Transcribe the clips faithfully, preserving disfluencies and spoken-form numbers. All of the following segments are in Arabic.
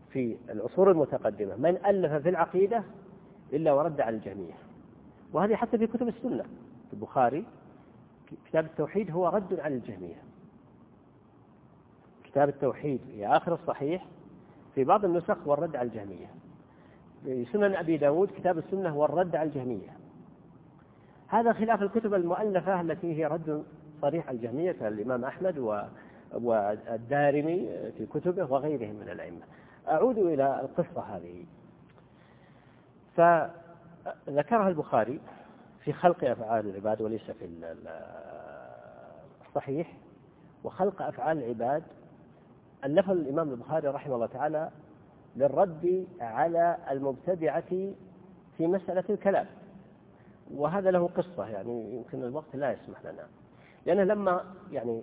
في العصور المتقدمة من ألف في العقيدة إلا ورد على الجميع، وهذه حتى في كتب السنة. في البخاري كتاب التوحيد هو رد على الجميع، كتاب التوحيد في آخر الصحيح في بعض النسخ هو الرد على الجهمية. في سنن أبي داود كتاب السنة هو الرد على الجهمية. هذا خلاف الكتب المؤلفة التي هي رد صريح على الجهمية كالإمام أحمد والدارمي في كتبه وغيرهم من الأئمة. أعود إلى القصة هذه، فذكرها البخاري في خلق أفعال العباد وليس في الصحيح. وخلق أفعال العباد ألفه الإمام البخاري رحمه الله تعالى للرد على المبتدعة في مسألة الكلام، وهذا له قصة يعني يمكن الوقت لا يسمح لنا، لأنه لما يعني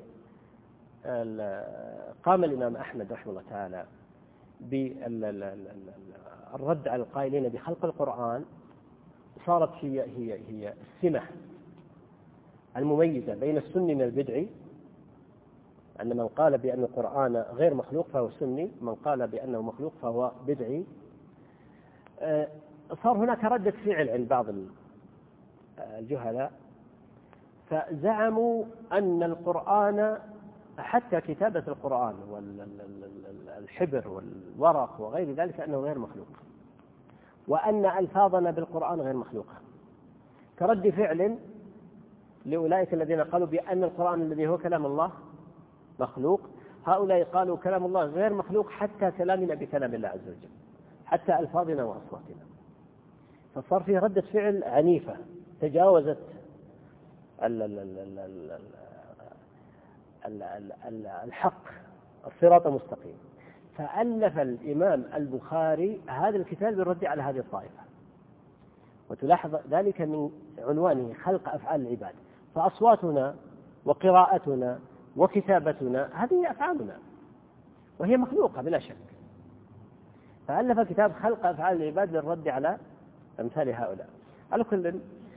قام الإمام أحمد رحمه الله تعالى بالرد على القائلين بخلق القرآن، صارت هي هي هي السمة المميزة بين السني من البدعي، أن من قال بأن القرآن غير مخلوق فهو سني، من قال بأنه مخلوق فهو بدعي. صار هناك ردة فعل عند بعض الجهلاء، فزعموا أن القرآن حتى كتابة القرآن والحبر والورق وغير ذلك أنه غير مخلوق، وأن ألفاظنا بالقرآن غير مخلوقة، كرد فعل لأولئك الذين قالوا بأن القرآن الذي هو كلام الله مخلوق. هؤلاء قالوا كلام الله غير مخلوق حتى كلامنا بكلام الله عز وجل، حتى ألفاظنا وأصواتنا. فصار فيه ردة فعل عنيفة تجاوزت الحق الصراط المستقيم. فألف الإمام البخاري هذا الكتاب بالرد على هذه الطائفة، وتلاحظ ذلك من عنوانه خلق أفعال العباد. فأصواتنا وقراءتنا وكتابتنا هذه أفعالنا وهي مخلوقة بلا شك. فألف كتاب خلق أفعال العباد للرد على أمثال هؤلاء. على كل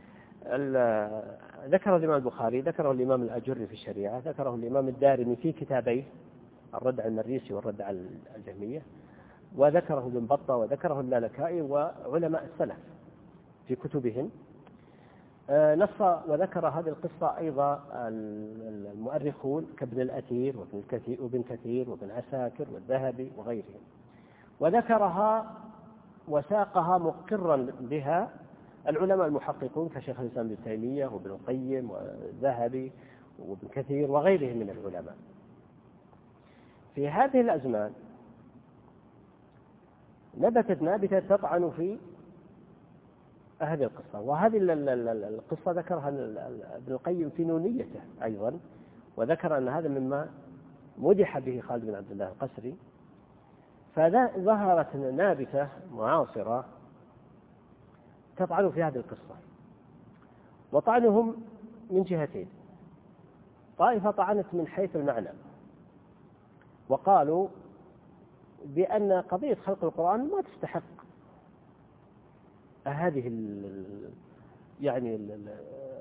ذكر الإمام البخاري، ذكره الإمام الأجري في الشريعة، ذكره الإمام الدارمي في كتابيه الرد على المريسي والرد على الجهمية، وذكره ابن بطة وذكره اللالكائي وعلماء السلف في كتبهم. نص وذكر هذه القصة أيضا المؤرخون كابن الأثير وابن كثير وابن عساكر والذهبي وغيرهم، وذكرها وساقها مقرا بها العلماء المحققون كشيخ الإسلام ابن تيمية وابن القيم والذهبي وابن كثير وغيرهم من العلماء. في هذه الأزمان نبتت نابتة تطعن في هذه القصة، وهذه القصة ذكرها ابن القيم في نونيته أيضا، وذكر أن هذا مما مدح به خالد بن عبد الله القسري. فظهرت نابتة معاصرة تطعن في هذه القصة، وطعنهم من جهتين. طائفة طعنت من حيث المعنى، وقالوا بأن قضية خلق القرآن ما تستحق هذه ال يعني ال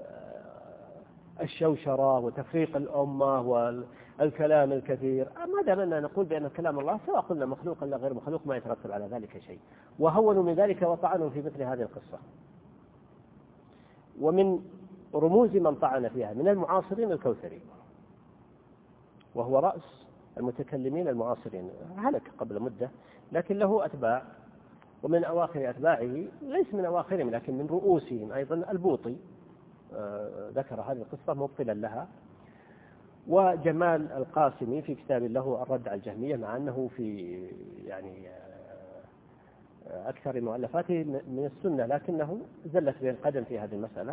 الشوشرة وتفريق الأمة والكلام الكثير، ما دام أننا نقول بأن كلام الله سواء قلنا مخلوق ولا غير مخلوق ما يترتب على ذلك شيء. وهونوا من ذلك وطعنوا في مثل هذه القصة. ومن رموز من طعن فيها من المعاصرين الكوثري، وهو رأس المتكلمين المعاصرين، هلك قبل مدة لكن له أتباع، ومن أواخر أتباعه ليس من أواخرهم لكن من رؤوسهم أيضا البوطي ذكر هذه القصة مبطلا لها، وجمال القاسمي في كتاب له الرد على الجهمية، مع أنه في يعني أكثر مؤلفاته من السنة لكنه زلت به القدم في هذه المسألة.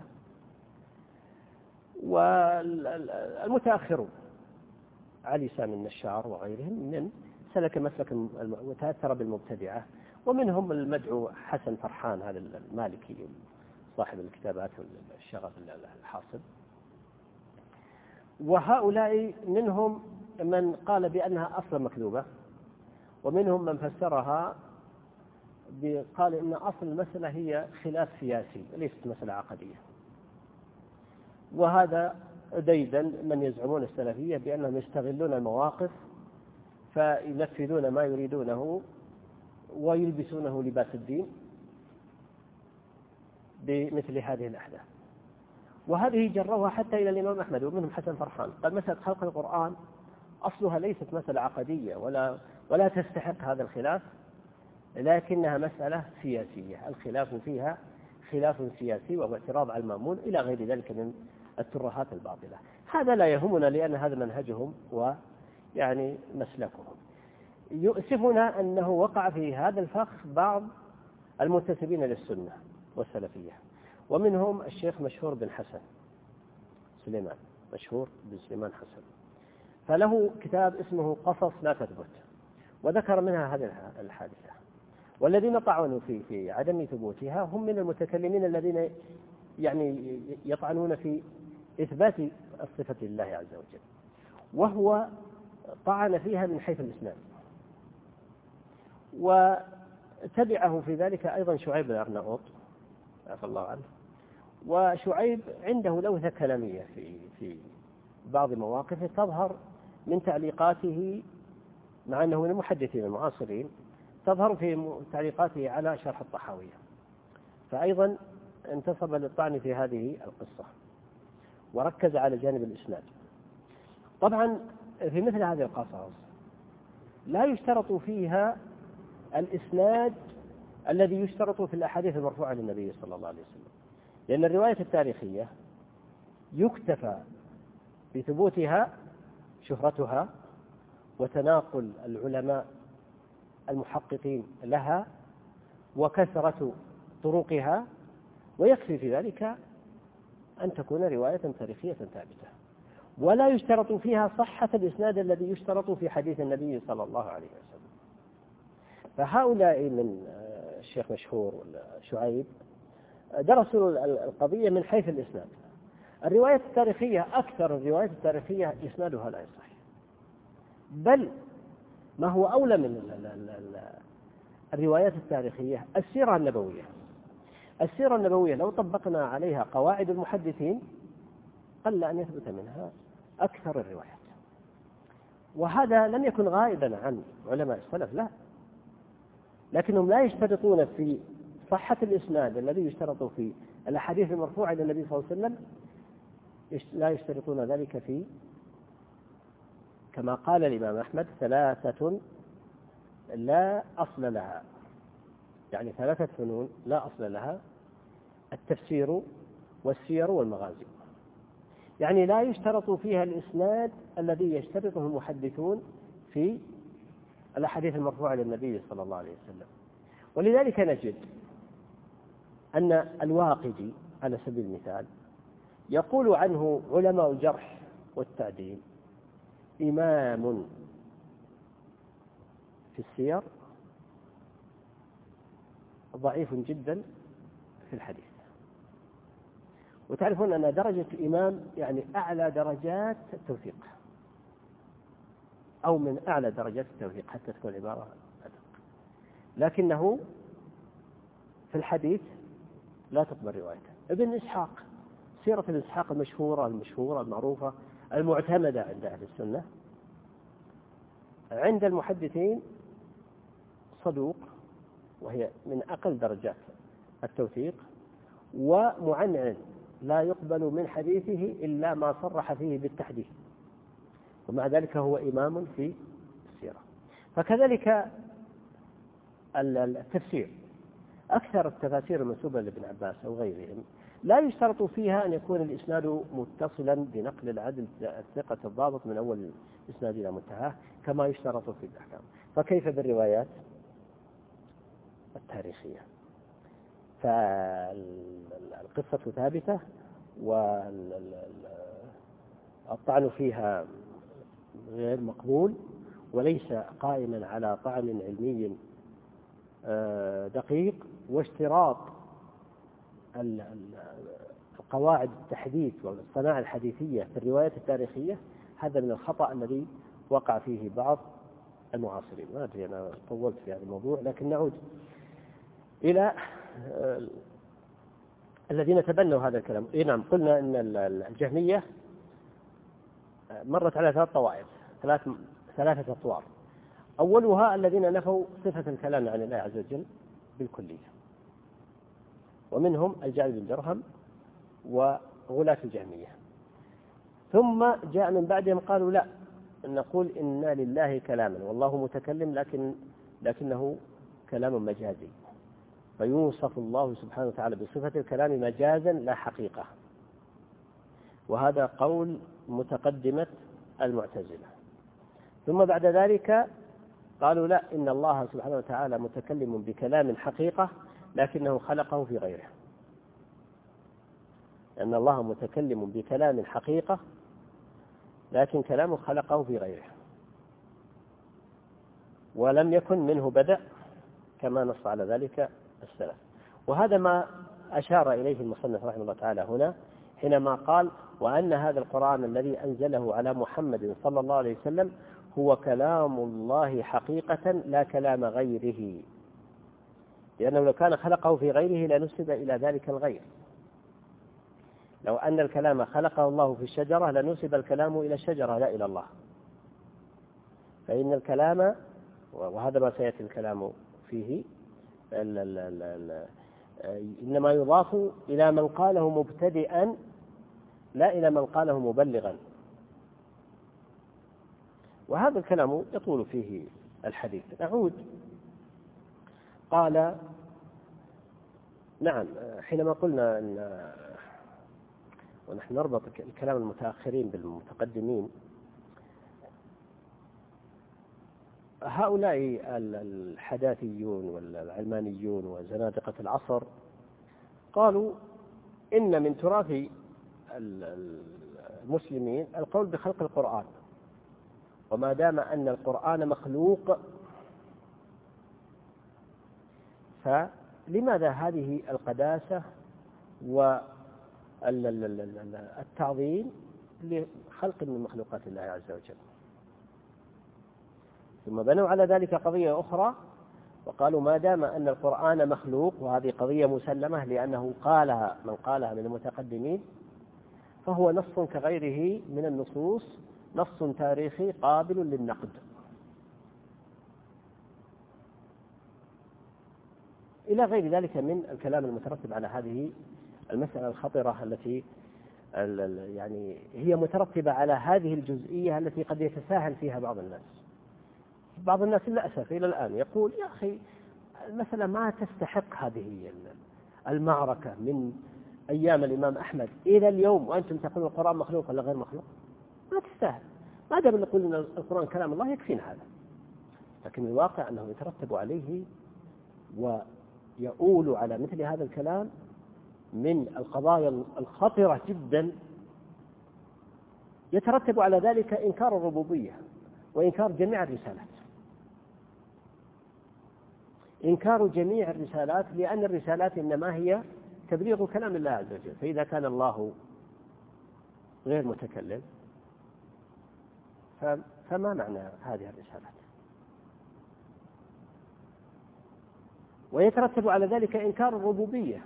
والمتأخرون علي سامي النشار وغيرهم من سلك مسلك وتأثر بالمبتدعة، ومنهم المدعو حسن فرحان هذا المالكي صاحب الكتابات والشغف الحاصل. وهؤلاء منهم من قال بأنها أصلا مكذوبة، ومنهم من فسرها قال إن أصل المسألة هي خلاف سياسي ليست مسألة عقدية. وهذا ديدا من يزعمون السلفية بأنهم يستغلون المواقف فينفذون ما يريدونه ويلبسونه لباس الدين بمثل هذه الأحداث. وهذه جروها حتى إلى الإمام أحمد، ومنهم حسن فرحان قال مسألة خلق القرآن أصلها ليست مسألة عقدية ولا ولا تستحق هذا الخلاف، لكنها مسألة سياسية، الخلاف فيها خلاف سياسي وهو اعتراض على المأمون إلى غير ذلك من الترهات الباطلة. هذا لا يهمنا لأن هذا منهجهم ويعني مسلكهم. يؤسفنا أنه وقع في هذا الفخ بعض المنتسبين للسنة والسلفية، ومنهم الشيخ مشهور بن حسن سليمان، مشهور بن سليمان حسن، فله كتاب اسمه قصص لا تثبت، وذكر منها هذه الحادثة. والذين طعنوا في في عدم ثبوتها هم من المتكلمين الذين يعني يطعنون في إثبات الصفة لله عز وجل، وهو طعن فيها من حيث الإسناد. وتبعه في ذلك أيضا شعيب بن أرناؤوط عفى الله عنه. وشعيب عنده لوثة كلامية في في بعض مواقفه تظهر من تعليقاته، مع أنه من المحدثين المعاصرين، تظهر في تعليقاته على شرح الطحاوية، فأيضا انتصب للطعن في هذه القصة وركز على جانب الإسناد. طبعا في مثل هذه القصص لا يشترط فيها الإسناد الذي يشترط في الأحاديث المرفوعة للنبي صلى الله عليه وسلم، لأن الرواية التاريخية يكتفى بثبوتها شهرتها وتناقل العلماء المحققين لها وكثرة طرقها، ويكفي في ذلك أن تكون رواية تاريخية ثابتة، ولا يشترط فيها صحة الإسناد الذي يشترط في حديث النبي صلى الله عليه وسلم. فهؤلاء من الشيخ مشهور شعيب درسوا القضية من حيث الإسناد. الرواية التاريخية أكثر الروايات التاريخية إسنادها لا يصح، بل ما هو أولى من الروايات التاريخية السيرة النبوية. السيرة النبوية لو طبقنا عليها قواعد المحدثين قل أن يثبت منها أكثر الروايات، وهذا لم يكن غائبا عن علماء السلف، لا، لكنهم لا يشترطون في صحة الإسناد الذي يشترط في الأحاديث المرفوعة إلى النبي صلى الله عليه وسلم، لا يشترطون ذلك في، كما قال الإمام أحمد، ثلاثة لا أصل لها، يعني ثلاثة فنون لا أصل لها: التفسير والسير والمغازي. يعني لا يشترط فيها الإسناد الذي يشترطه المحدثون في الأحاديث المرفوعة للنبي صلى الله عليه وسلم. ولذلك نجد أن الواقدي على سبيل المثال يقول عنه علماء الجرح والتعديل: إمام في السير ضعيف جدا في الحديث. وتعرفون أن درجة الإمام يعني أعلى درجات التوثيق، أو من أعلى درجات التوثيق حتى تكون عبارة أدق، لكنه في الحديث لا تقبل روايته. ابن إسحاق، سيرة ابن إسحاق المشهورة المشهورة المعروفة المعتمدة عند أهل السنة، عند المحدثين صدوق، وهي من أقل درجات التوثيق، ومعنعن لا يقبل من حديثه إلا ما صرح فيه بالتحديث، ومع ذلك هو إمام في السيرة. فكذلك التفسير، أكثر التفاسير المنسوبة لابن عباس أو غيرهم لا يشترط فيها أن يكون الإسناد متصلا بنقل العدل الثقة الضابط من أول الإسناد إلى منتهاه كما يشترط في الأحكام. فكيف بالروايات التاريخية؟ فالقصة ثابتة والطعن فيها غير مقبول، وليس قائما على طعن علمي دقيق. واشتراط القواعد التحديث والصناعة الحديثية في الروايات التاريخية هذا من الخطأ الذي وقع فيه بعض المعاصرين. ما أدري أنا طولت في هذا الموضوع، لكن نعود إلى الذين تبنوا هذا الكلام. إيه نعم، قلنا أن الجهمية مرت على ثلاث طوائف، ثلاث ثلاثة أطوار. أولها الذين نفوا صفة الكلام عن الله عز وجل بالكلية، ومنهم الجعد بن درهم وغلاة الجهمية. ثم جاء من بعدهم قالوا لا، نقول إن لله كلاما والله متكلم، لكن لكنه كلام مجازي، فيوصف الله سبحانه وتعالى بصفة الكلام مجازا لا حقيقة. وهذا قول متقدمة المعتزلة. ثم بعد ذلك قالوا لا، إن الله سبحانه وتعالى متكلم بكلام حقيقة لكنه خلقه في غيره، لأن الله متكلم بكلام حقيقة لكن كلامه خلقه في غيره، ولم يكن منه بدأ كما نص على ذلك السلف. وهذا ما أشار إليه المصنف رحمه الله تعالى هنا حينما قال وأن هذا القرآن الذي أنزله على محمد صلى الله عليه وسلم هو كلام الله حقيقة لا كلام غيره، لأنه لو كان خلقه في غيره لنسب إلى ذلك الغير. لو أن الكلام خلقه الله في الشجرة لنسب الكلام إلى الشجرة لا إلى الله، فإن الكلام، وهذا ما سيأتي الكلام فيه، ال ال ال ال إنما يضاف إلى من قاله مبتدئا لا إلى من قاله مبلغا. وهذا الكلام يطول فيه الحديث. نعود. قال نعم، حينما قلنا أن ونحن نربط الكلام المتأخرين بالمتقدمين، هؤلاء الحداثيون والعلمانيون وزنادقة العصر قالوا إن من تراث المسلمين القول بخلق القرآن، وما دام أن القرآن مخلوق فلماذا هذه القداسة والتعظيم لخلق من مخلوقات الله عز وجل؟ ثم بنوا على ذلك قضية أخرى وقالوا ما دام أن القرآن مخلوق، وهذه قضية مسلمة لأنه قالها من قالها من المتقدمين، فهو نص كغيره من النصوص، نص تاريخي قابل للنقد. إلى غير ذلك من الكلام المترتب على هذه المسألة الخطرة التي يعني هي مترتبة على هذه الجزئية التي قد يتساهل فيها بعض الناس. بعض الناس للأسف إلى الآن يقول يا أخي المسألة ما تستحق هذه المعركة من أيام الإمام أحمد إلى اليوم وأنتم تقولون القرآن مخلوق ولا غير مخلوق، ما تستاهل. ما دام نقول أن القرآن كلام الله يكفينا هذا، لكن الواقع أنه يترتب عليه ويؤول على مثل هذا الكلام من القضايا الخطرة جدا، يترتب على ذلك إنكار الربوبية وإنكار جميع الرسالات، إنكار جميع الرسالات، لأن الرسالات إنما هي تبليغ كلام الله عز وجل. فإذا كان الله غير متكلم فما معنى هذه الرسالات؟ ويترتب على ذلك إنكار الربوبية،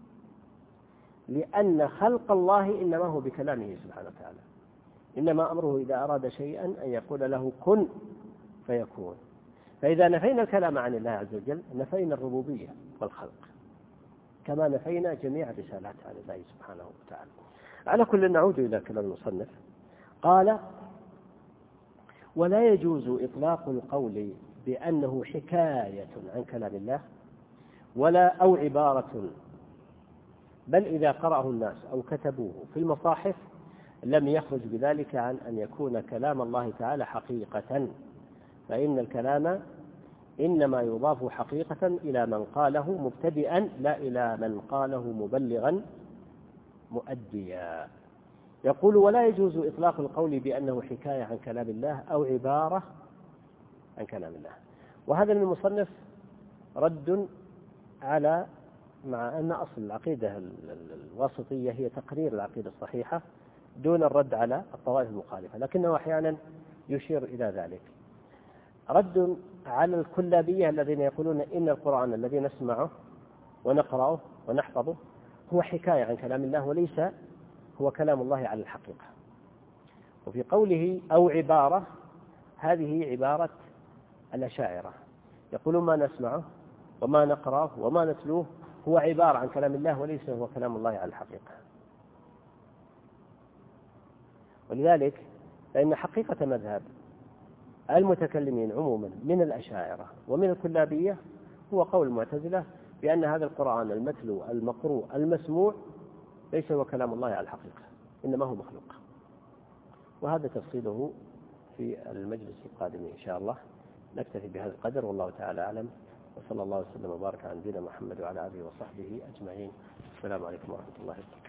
لأن خلق الله إنما هو بكلامه سبحانه وتعالى، إنما أمره إذا أراد شيئا أن يقول له كن فيكون. فإذا نفينا الكلام عن الله عز وجل نفينا الربوبية والخلق، كما نفينا جميع الرسالات عن الله سبحانه وتعالى. على كل نعود إلى كلام المصنف. قال ولا يجوز إطلاق القول بأنه حكاية عن كلام الله ولا أو عبارة، بل إذا قرأه الناس أو كتبوه في المصاحف لم يخرج بذلك عن أن يكون كلام الله تعالى حقيقة، فإن الكلام إنما يضاف حقيقة إلى من قاله مبتدئا لا إلى من قاله مبلغا مؤديا. يقول ولا يجوز إطلاق القول بأنه حكاية عن كلام الله أو عبارة عن كلام الله. وهذا من المصنف رد على، مع أن أصل العقيدة الواسطية هي تقرير العقيدة الصحيحة دون الرد على الطوائف المخالفة، لكنه أحيانا يشير إلى ذلك. رد على الكلابية الذين يقولون إن القرآن الذي نسمعه ونقرأه ونحفظه هو حكاية عن كلام الله وليس هو كلام الله على الحقيقة. وفي قوله أو عبارة، هذه عبارة الأشاعرة يقولون ما نسمعه وما نقرأه وما نتلوه هو عبارة عن كلام الله وليس هو كلام الله على الحقيقة. ولذلك فإن حقيقة مذهب المتكلمين عموما من الأشاعرة ومن الكلابية هو قول المعتزلة بأن هذا القرآن المتلو المقروء المسموع ليس هو كلام الله على الحقيقة، إنما هو مخلوق. وهذا تفصيله في المجلس القادم إن شاء الله. نكتفي بهذا القدر والله تعالى أعلم، وصلى الله وسلم وبارك على نبينا محمد وعلى آله وصحبه أجمعين. السلام عليكم ورحمة الله وبركاته.